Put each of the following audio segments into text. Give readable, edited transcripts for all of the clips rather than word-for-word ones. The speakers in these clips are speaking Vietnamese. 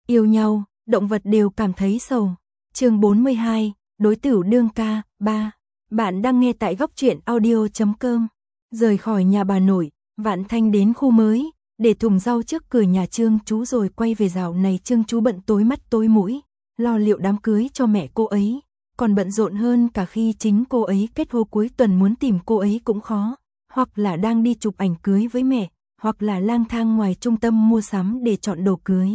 Yêu nhau, động vật đều cảm thấy sầu. Chương 42, đối tử đương ca, 3. Bạn đang nghe tại góc truyện audio.com. Rời khỏi nhà bà nội, Vạn Thanh đến khu mới, để thùng rau trước cửa nhà Trương chú rồi quay về. Dạo này Trương chú bận tối mắt tối mũi, lo liệu đám cưới cho mẹ cô ấy, còn bận rộn hơn cả khi chính cô ấy kết hôn. Cuối tuần muốn tìm cô ấy cũng khó, hoặc là đang đi chụp ảnh cưới với mẹ, hoặc là lang thang ngoài trung tâm mua sắm để chọn đồ cưới.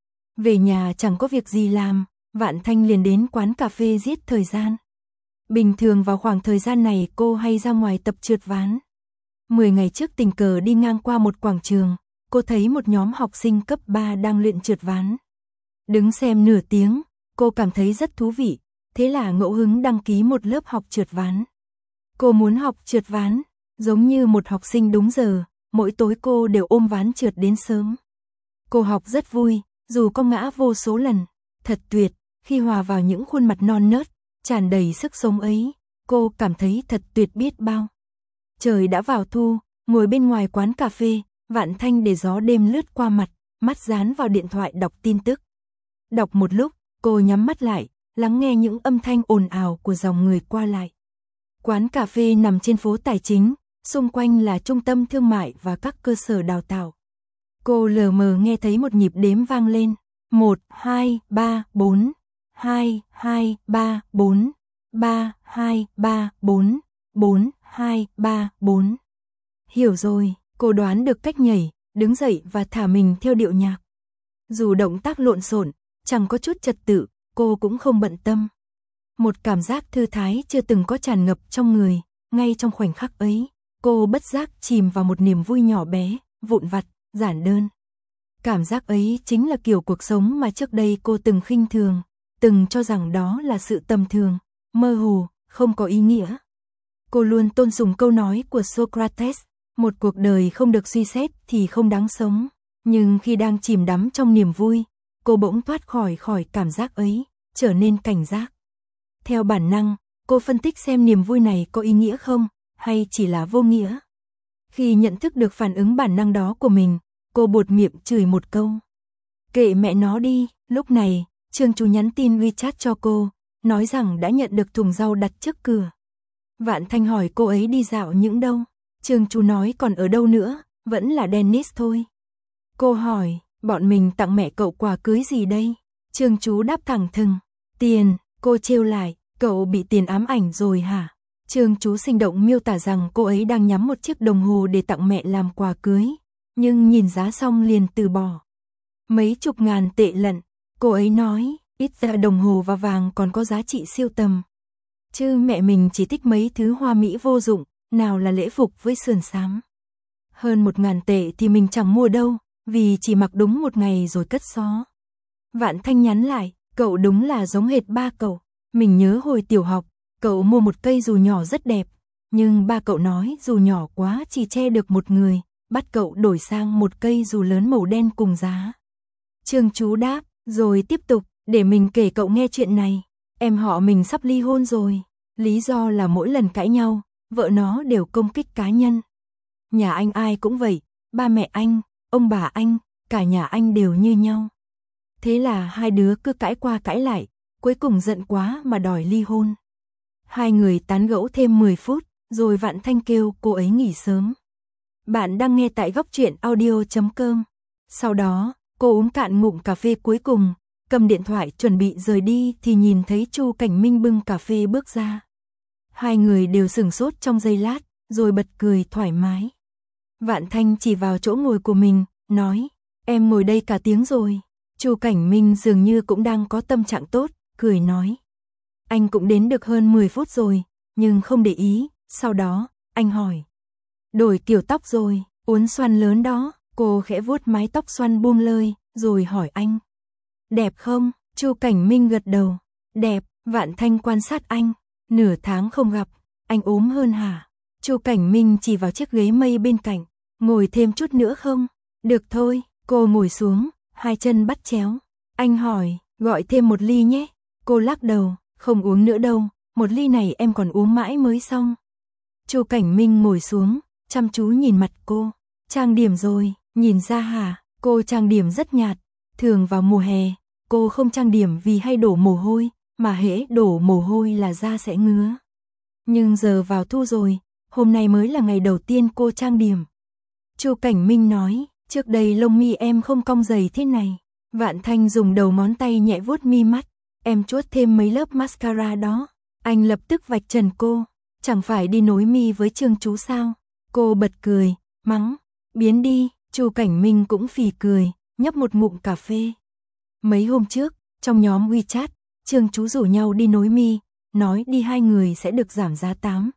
Về nhà chẳng có việc gì làm, Vạn Thanh liền đến quán cà phê giết thời gian. Bình thường vào khoảng thời gian này cô hay ra ngoài tập trượt ván. 10 ngày trước tình cờ đi ngang qua một quảng trường, cô thấy một nhóm học sinh cấp 3 đang luyện trượt ván. Đứng xem nửa tiếng, cô cảm thấy rất thú vị, thế là ngẫu hứng đăng ký một lớp học trượt ván. Cô muốn học trượt ván, giống như một học sinh đúng giờ, mỗi tối cô đều ôm ván trượt đến sớm. Cô học rất vui, dù có ngã vô số lần, thật tuyệt, khi hòa vào những khuôn mặt non nớt, tràn đầy sức sống ấy, cô cảm thấy thật tuyệt biết bao. Trời đã vào thu, ngồi bên ngoài quán cà phê, Vạn Thanh để gió đêm lướt qua mặt, mắt dán vào điện thoại đọc tin tức. Đọc một lúc, cô nhắm mắt lại, lắng nghe những âm thanh ồn ào của dòng người qua lại. Quán cà phê nằm trên phố Tài Chính, xung quanh là trung tâm thương mại và các cơ sở đào tạo. Cô lờ mờ nghe thấy một nhịp đếm vang lên, 1, 2, 3, 4, 2, 2, 3, 4, 3, 2, 3, 4, 4, 2, 3, 4. Hiểu rồi, cô đoán được cách nhảy, đứng dậy và thả mình theo điệu nhạc. Dù động tác lộn xộn, chẳng có chút trật tự, cô cũng không bận tâm. Một cảm giác thư thái chưa từng có tràn ngập trong người, ngay trong khoảnh khắc ấy, cô bất giác chìm vào một niềm vui nhỏ bé, vụn vặt, giản đơn. Cảm giác ấy chính là kiểu cuộc sống mà trước đây cô từng khinh thường, từng cho rằng đó là sự tầm thường, mơ hồ, không có ý nghĩa. Cô luôn tôn sùng câu nói của Socrates, một cuộc đời không được suy xét thì không đáng sống. Nhưng khi đang chìm đắm trong niềm vui, cô bỗng thoát khỏi cảm giác ấy, trở nên cảnh giác. Theo bản năng, cô phân tích xem niềm vui này có ý nghĩa không, hay chỉ là vô nghĩa. Khi nhận thức được phản ứng bản năng đó của mình, cô buột miệng chửi một câu. Kệ mẹ nó đi. Lúc này, Trương chú nhắn tin WeChat cho cô, nói rằng đã nhận được thùng rau đặt trước cửa. Vạn Thanh hỏi cô ấy đi dạo những đâu. Trương chú nói còn ở đâu nữa, vẫn là Dennis thôi. Cô hỏi, bọn mình tặng mẹ cậu quà cưới gì đây? Trương chú đáp thẳng thừng, tiền. Cô trêu lại, cậu bị tiền ám ảnh rồi hả? Trương chú sinh động miêu tả rằng cô ấy đang nhắm một chiếc đồng hồ để tặng mẹ làm quà cưới, nhưng nhìn giá xong liền từ bỏ. Mấy chục ngàn tệ lận, cô ấy nói, ít ra đồng hồ và vàng còn có giá trị siêu tầm. Chứ mẹ mình chỉ thích mấy thứ hoa mỹ vô dụng, nào là lễ phục với sườn xám. Hơn 1.000 tệ thì mình chẳng mua đâu, vì chỉ mặc đúng một ngày rồi cất xó. Vạn Thanh nhắn lại, cậu đúng là giống hệt ba cậu. Mình nhớ hồi tiểu học, cậu mua một cây dù nhỏ rất đẹp, nhưng ba cậu nói dù nhỏ quá chỉ che được một người, bắt cậu đổi sang một cây dù lớn màu đen cùng giá. Trương chú đáp, rồi tiếp tục, để mình kể cậu nghe chuyện này. Em họ mình sắp ly hôn rồi, lý do là mỗi lần cãi nhau, vợ nó đều công kích cá nhân. Nhà anh ai cũng vậy, ba mẹ anh, ông bà anh, cả nhà anh đều như nhau. Thế là hai đứa cứ cãi qua cãi lại, cuối cùng giận quá mà đòi ly hôn. Hai người tán gẫu thêm 10 phút, rồi Vạn Thanh kêu cô ấy nghỉ sớm. Bạn đang nghe tại góc truyện audio.com. Sau đó, cô uống cạn ngụm cà phê cuối cùng, cầm điện thoại chuẩn bị rời đi thì nhìn thấy Chu Cảnh Minh bưng cà phê bước ra. Hai người đều sửng sốt trong giây lát, rồi bật cười thoải mái. Vạn Thanh chỉ vào chỗ ngồi của mình, nói, em ngồi đây cả tiếng rồi. Chu Cảnh Minh dường như cũng đang có tâm trạng tốt, cười nói. Anh cũng đến được hơn 10 phút rồi, nhưng không để ý, sau đó, anh hỏi. Đổi kiểu tóc rồi, uốn xoăn lớn đó, cô khẽ vuốt mái tóc xoăn buông lơi, rồi hỏi anh. Đẹp không? Chu Cảnh Minh gật đầu. Đẹp. Vạn Thanh quan sát anh. Nửa tháng không gặp, anh ốm hơn hả? Chu Cảnh Minh chỉ vào chiếc ghế mây bên cạnh. Ngồi thêm chút nữa không? Được thôi. Cô ngồi xuống, hai chân bắt chéo. Anh hỏi, gọi thêm một ly nhé. Cô lắc đầu, không uống nữa đâu, một ly này em còn uống mãi mới xong. Chu Cảnh Minh ngồi xuống, chăm chú nhìn mặt cô. Trang điểm rồi, nhìn ra hả? Cô trang điểm rất nhạt, thường vào mùa hè, cô không trang điểm vì hay đổ mồ hôi, mà hễ đổ mồ hôi là da sẽ ngứa. Nhưng giờ vào thu rồi, hôm nay mới là ngày đầu tiên cô trang điểm. Chu Cảnh Minh nói, trước đây lông mi em không cong dày thế này. Vạn Thanh dùng đầu ngón tay nhẹ vuốt mi mắt, em chuốt thêm mấy lớp mascara đó. Anh lập tức vạch trần cô, chẳng phải đi nối mi với Trương chú sao? Cô bật cười, mắng, biến đi. Chu Cảnh Minh cũng phì cười, nhấp một ngụm cà phê. Mấy hôm trước, trong nhóm WeChat, Trương chú rủ nhau đi nối mi, nói đi 2 người sẽ được giảm giá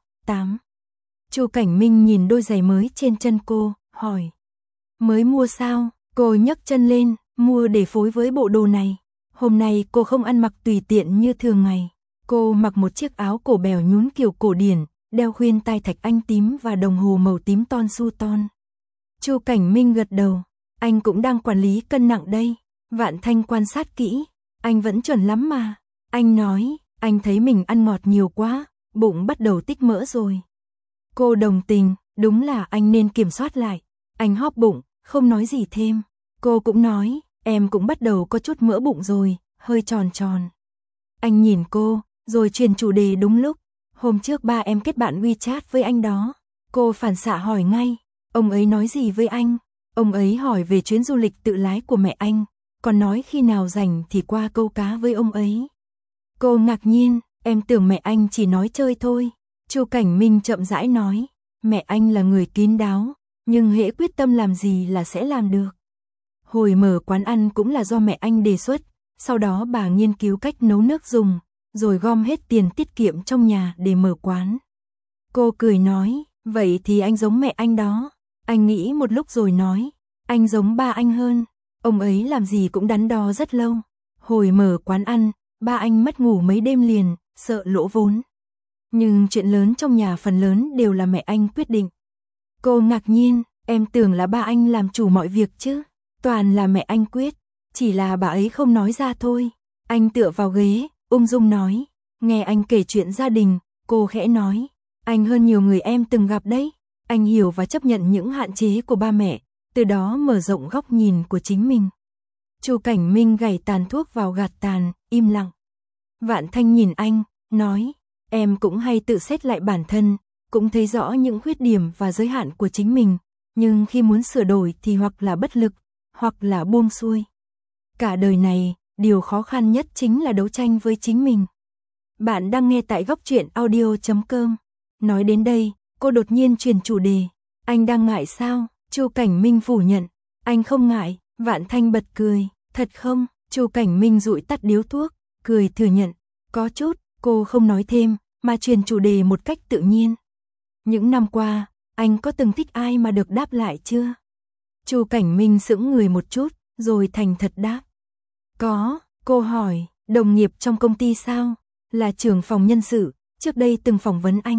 8. Chu Cảnh Minh nhìn đôi giày mới trên chân cô, hỏi, mới mua sao? Cô nhấc chân lên, mua để phối với bộ đồ này. Hôm nay cô không ăn mặc tùy tiện như thường ngày. Cô mặc một chiếc áo cổ bèo nhún kiểu cổ điển, đeo khuyên tai thạch anh tím và đồng hồ màu tím ton su ton. Chu Cảnh Minh gật đầu, anh cũng đang quản lý cân nặng đây. Vạn Thanh quan sát kỹ, anh vẫn chuẩn lắm mà. Anh nói, anh thấy mình ăn ngọt nhiều quá, bụng bắt đầu tích mỡ rồi. Cô đồng tình, đúng là anh nên kiểm soát lại. Anh hóp bụng, không nói gì thêm. Cô cũng nói, em cũng bắt đầu có chút mỡ bụng rồi, hơi tròn tròn. Anh nhìn cô, rồi chuyển chủ đề đúng lúc. Hôm trước ba em kết bạn WeChat với anh đó. Cô phản xạ hỏi ngay, ông ấy nói gì với anh? Ông ấy hỏi về chuyến du lịch tự lái của mẹ anh, còn nói khi nào rảnh thì qua câu cá với ông ấy. Cô ngạc nhiên, em tưởng mẹ anh chỉ nói chơi thôi. Chu Cảnh Minh chậm rãi nói, mẹ anh là người kín đáo, nhưng hễ quyết tâm làm gì là sẽ làm được. Hồi mở quán ăn cũng là do mẹ anh đề xuất, sau đó bà nghiên cứu cách nấu nước dùng, rồi gom hết tiền tiết kiệm trong nhà để mở quán. Cô cười nói, vậy thì anh giống mẹ anh đó. Anh nghĩ một lúc rồi nói, anh giống ba anh hơn. Ông ấy làm gì cũng đắn đo rất lâu. Hồi mở quán ăn, ba anh mất ngủ mấy đêm liền, sợ lỗ vốn. Nhưng chuyện lớn trong nhà phần lớn đều là mẹ anh quyết định. Cô ngạc nhiên, em tưởng là ba anh làm chủ mọi việc chứ. Toàn là mẹ anh quyết, chỉ là bà ấy không nói ra thôi. Anh tựa vào ghế, ung dung nói, nghe anh kể chuyện gia đình, cô khẽ nói, anh hơn nhiều người em từng gặp đấy. Anh hiểu và chấp nhận những hạn chế của ba mẹ, từ đó mở rộng góc nhìn của chính mình. Chu Cảnh Minh gảy tàn thuốc vào gạt tàn, im lặng. Vạn Thanh nhìn anh, nói, em cũng hay tự xét lại bản thân, cũng thấy rõ những khuyết điểm và giới hạn của chính mình, nhưng khi muốn sửa đổi thì hoặc là bất lực, hoặc là buông xuôi. Cả đời này, điều khó khăn nhất chính là đấu tranh với chính mình. Bạn đang nghe tại góc truyện audio.com. Nói đến đây, cô đột nhiên chuyển chủ đề. Anh đang ngại sao? Chu Cảnh Minh phủ nhận. Anh không ngại. Vạn Thanh bật cười. Thật không? Chu Cảnh Minh dụi tắt điếu thuốc, cười thừa nhận. Có chút. Cô không nói thêm, mà chuyển chủ đề một cách tự nhiên. Những năm qua, anh có từng thích ai mà được đáp lại chưa? Chu Cảnh Minh sững người một chút, rồi thành thật đáp. Có, cô hỏi, đồng nghiệp trong công ty sao? Là trưởng phòng nhân sự, trước đây từng phỏng vấn anh.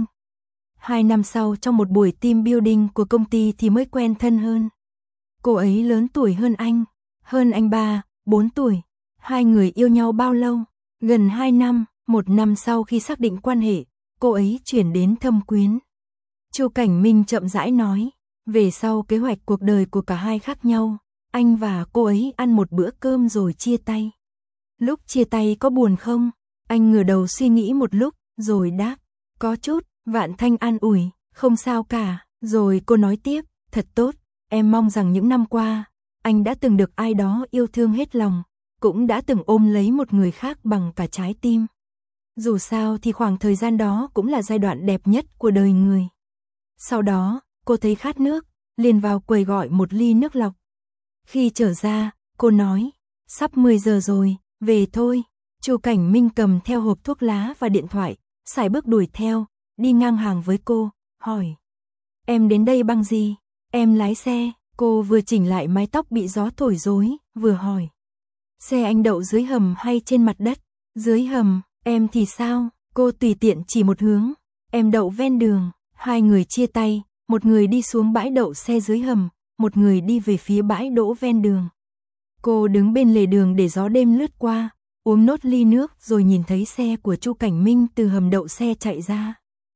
2 năm sau trong một buổi team building của công ty thì mới quen thân hơn. Cô ấy lớn tuổi hơn anh 3, 4 tuổi. Hai người yêu nhau bao lâu? Gần 2 năm, 1 năm sau khi xác định quan hệ, cô ấy chuyển đến Thâm Quyến. Chu Cảnh Minh chậm rãi nói, về sau kế hoạch cuộc đời của cả hai khác nhau, anh và cô ấy ăn một bữa cơm rồi chia tay. Lúc chia tay có buồn không? Anh ngửa đầu suy nghĩ một lúc, rồi đáp, có chút. Vạn Thanh an ủi, không sao cả. Rồi cô nói tiếp, thật tốt, em mong rằng những năm qua, anh đã từng được ai đó yêu thương hết lòng, cũng đã từng ôm lấy một người khác bằng cả trái tim. Dù sao thì khoảng thời gian đó cũng là giai đoạn đẹp nhất của đời người. Sau đó, cô thấy khát nước, liền vào quầy gọi một ly nước lọc. Khi trở ra, cô nói, sắp 10 giờ rồi, về thôi. Chu Cảnh Minh cầm theo hộp thuốc lá và điện thoại, sải bước đuổi theo, đi ngang hàng với cô, hỏi. Em đến đây bằng gì? Em lái xe. Cô vừa chỉnh lại mái tóc bị gió thổi rối, vừa hỏi. Xe anh đậu dưới hầm hay trên mặt đất? Dưới hầm. Em thì sao? Cô tùy tiện chỉ một hướng. Em đậu ven đường. Hai người chia tay, một người đi xuống bãi đậu xe dưới hầm, một người đi về phía bãi đỗ ven đường. Cô đứng bên lề đường để gió đêm lướt qua, uống nốt ly nước rồi nhìn thấy xe của Chu Cảnh Minh từ hầm đậu xe chạy ra.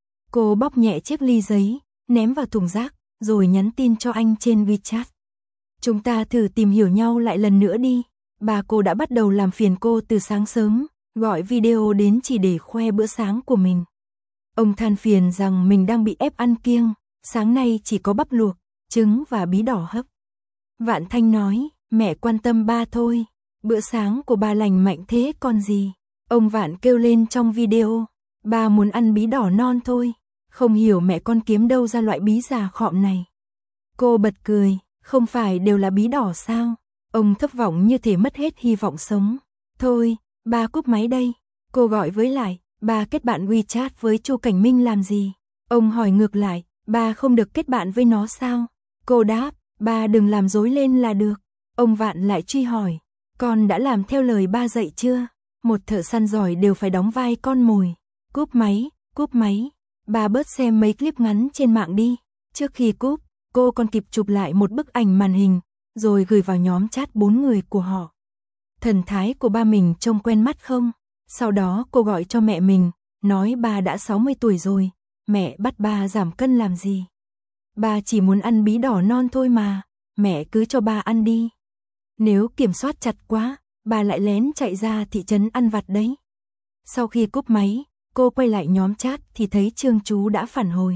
Cô bóc nhẹ chiếc ly giấy, ném vào thùng rác, rồi nhắn tin cho anh trên WeChat. Chúng ta thử tìm hiểu nhau lại lần nữa đi. Ba cô đã bắt đầu làm phiền cô từ sáng sớm, gọi video đến chỉ để khoe bữa sáng của mình. Ông than phiền rằng mình đang bị ép ăn kiêng, sáng nay chỉ có bắp luộc, trứng và bí đỏ hấp. Vạn Thanh nói, mẹ quan tâm ba thôi, bữa sáng của ba lành mạnh thế còn gì. Ông Vạn kêu lên trong video, ba muốn ăn bí đỏ non thôi, không hiểu mẹ con kiếm đâu ra loại bí già khọm này. Cô bật cười, không phải đều là bí đỏ sao? Ông thất vọng như thể mất hết hy vọng sống. Thôi, ba cúp máy đây. Cô gọi với lại, ba kết bạn WeChat với Chu Cảnh Minh làm gì? Ông hỏi ngược lại, ba không được kết bạn với nó sao? Cô đáp, ba đừng làm rối lên là được. Ông Vạn lại truy hỏi, con đã làm theo lời ba dạy chưa? Một thợ săn giỏi đều phải đóng vai con mồi. Cúp máy. Ba bớt xem mấy clip ngắn trên mạng đi. Trước khi cúp, cô còn kịp chụp lại một bức ảnh màn hình, rồi gửi vào nhóm chat 4 người của họ. Thần thái của ba mình trông quen mắt không? Sau đó cô gọi cho mẹ mình, nói ba đã 60 tuổi rồi, mẹ bắt ba giảm cân làm gì? Ba chỉ muốn ăn bí đỏ non thôi mà, mẹ cứ cho ba ăn đi. Nếu kiểm soát chặt quá, ba lại lén chạy ra thị trấn ăn vặt đấy. Sau khi cúp máy, cô quay lại nhóm chat thì thấy Trương Chú đã phản hồi.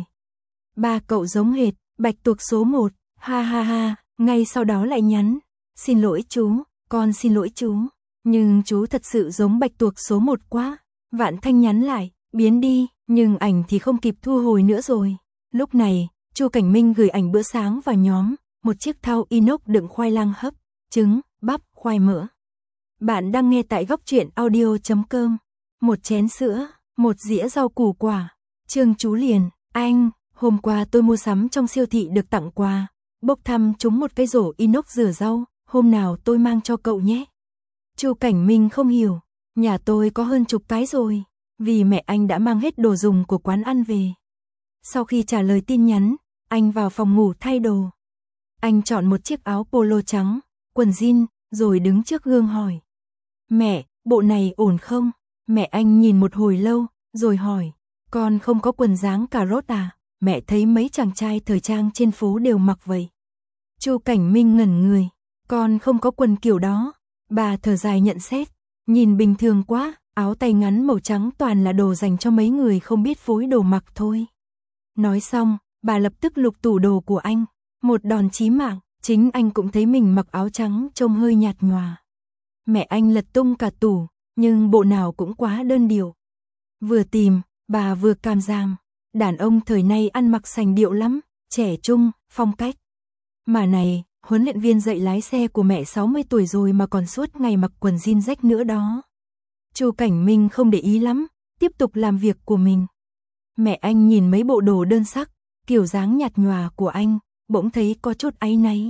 Ba cậu giống hệt, bạch tuộc số 1, ha ha ha, ngay sau đó lại nhắn. Xin lỗi chú, con xin lỗi chú, nhưng chú thật sự giống bạch tuộc số 1 quá. Vạn Thanh nhắn lại, biến đi, nhưng ảnh thì không kịp thu hồi nữa rồi. Lúc này, Chu Cảnh Minh gửi ảnh bữa sáng vào nhóm, một chiếc thau inox đựng khoai lang hấp, trứng, bắp, khoai mỡ. Bạn đang nghe tại góc truyện audio.com. Một chén sữa, một dĩa rau củ quả. Trương Chú liền, anh, hôm qua tôi mua sắm trong siêu thị được tặng quà, bốc thăm trúng một cái rổ inox rửa rau, hôm nào tôi mang cho cậu nhé. Chu Cảnh Minh không hiểu, nhà tôi có hơn chục cái rồi, vì mẹ anh đã mang hết đồ dùng của quán ăn về. Sau khi trả lời tin nhắn, anh vào phòng ngủ thay đồ. Anh chọn một chiếc áo polo trắng, quần jean, rồi đứng trước gương hỏi. Mẹ, bộ này ổn không? Mẹ anh nhìn một hồi lâu, rồi hỏi, con không có quần dáng cà rốt à? Mẹ thấy mấy chàng trai thời trang trên phố đều mặc vậy. Chu Cảnh Minh ngẩn người, con không có quần kiểu đó. Bà thở dài nhận xét, nhìn bình thường quá, áo tay ngắn màu trắng toàn là đồ dành cho mấy người không biết phối đồ mặc thôi. Nói xong, bà lập tức lục tủ đồ của anh, một đòn chí mạng, chính anh cũng thấy mình mặc áo trắng trông hơi nhạt nhòa. Mẹ anh lật tung cả tủ, nhưng bộ nào cũng quá đơn điệu. Vừa tìm, bà vừa cảm giảm, đàn ông thời nay ăn mặc sành điệu lắm, trẻ trung, phong cách. Mà này, huấn luyện viên dạy lái xe của mẹ 60 tuổi rồi mà còn suốt ngày mặc quần jean rách nữa đó. Chu Cảnh Minh không để ý lắm, tiếp tục làm việc của mình. Mẹ anh nhìn mấy bộ đồ đơn sắc, kiểu dáng nhạt nhòa của anh, bỗng thấy có chút áy náy.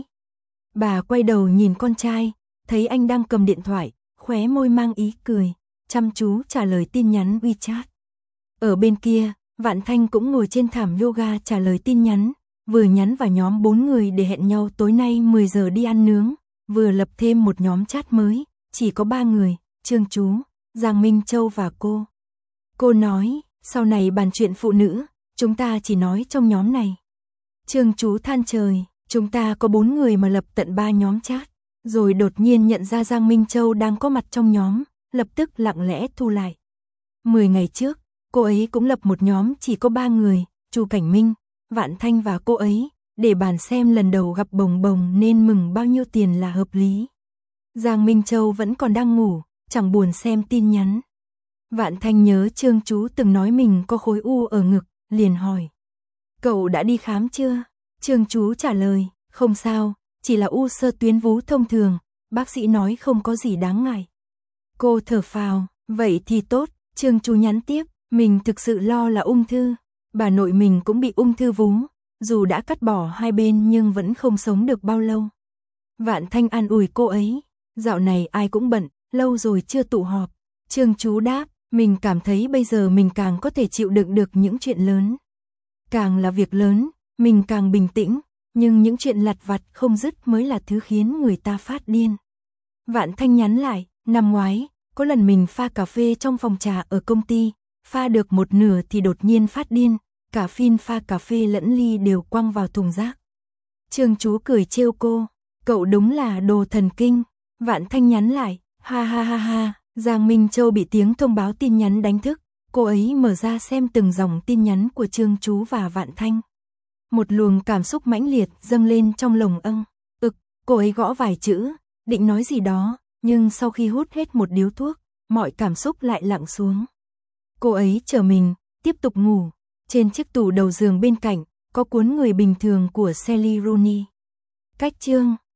Bà quay đầu nhìn con trai, thấy anh đang cầm điện thoại, khóe môi mang ý cười, chăm chú trả lời tin nhắn WeChat. Ở bên kia, Vạn Thanh cũng ngồi trên thảm yoga trả lời tin nhắn, vừa nhắn vào nhóm 4 người để hẹn nhau tối nay 10 giờ đi ăn nướng, vừa lập thêm một nhóm chat mới, chỉ có 3 người, Trương Chú, Giang Minh Châu và cô. Cô nói, sau này bàn chuyện phụ nữ, chúng ta chỉ nói trong nhóm này. Trương Chú than trời, chúng ta có 4 người mà lập tận 3 nhóm chat, rồi đột nhiên nhận ra Giang Minh Châu đang có mặt trong nhóm, lập tức lặng lẽ thu lại. 10 ngày trước, cô ấy cũng lập một nhóm chỉ có 3 người, Chu Cảnh Minh, Vạn Thanh và cô ấy, để bàn xem lần đầu gặp Bồng Bồng nên mừng bao nhiêu tiền là hợp lý. Giang Minh Châu vẫn còn đang ngủ, chẳng buồn xem tin nhắn. Vạn Thanh nhớ Trương Chú từng nói mình có khối u ở ngực, liền hỏi. Cậu đã đi khám chưa? Trương Chú trả lời, không sao, chỉ là u xơ tuyến vú thông thường, bác sĩ nói không có gì đáng ngại. Cô thở phào, vậy thì tốt, Trương Chú nhắn tiếp, mình thực sự lo là ung thư. Bà nội mình cũng bị ung thư vú, dù đã cắt bỏ 2 bên nhưng vẫn không sống được bao lâu. Vạn Thanh an ủi cô ấy, dạo này ai cũng bận, lâu rồi chưa tụ họp. Trương Chú đáp, mình cảm thấy bây giờ mình càng có thể chịu đựng được những chuyện lớn. Càng là việc lớn, mình càng bình tĩnh, nhưng những chuyện lặt vặt không dứt mới là thứ khiến người ta phát điên. Vạn Thanh nhắn lại, năm ngoái, có lần mình pha cà phê trong phòng trà ở công ty, pha được một nửa thì đột nhiên phát điên, cả phin pha cà phê lẫn ly đều quăng vào thùng rác. Trương Chú cười trêu cô, cậu đúng là đồ thần kinh. Vạn Thanh nhắn lại, ha ha ha ha, Giang Minh Châu bị tiếng thông báo tin nhắn đánh thức, cô ấy mở ra xem từng dòng tin nhắn của Trương Chú và Vạn Thanh. Một luồng cảm xúc mãnh liệt dâng lên trong lồng âng, cô ấy gõ vài chữ, định nói gì đó, nhưng sau khi hút hết một điếu thuốc, mọi cảm xúc lại lặng xuống. Cô ấy trở mình, tiếp tục ngủ, trên chiếc tủ đầu giường bên cạnh, có cuốn Người bình thường của Sally Rooney. Cách chương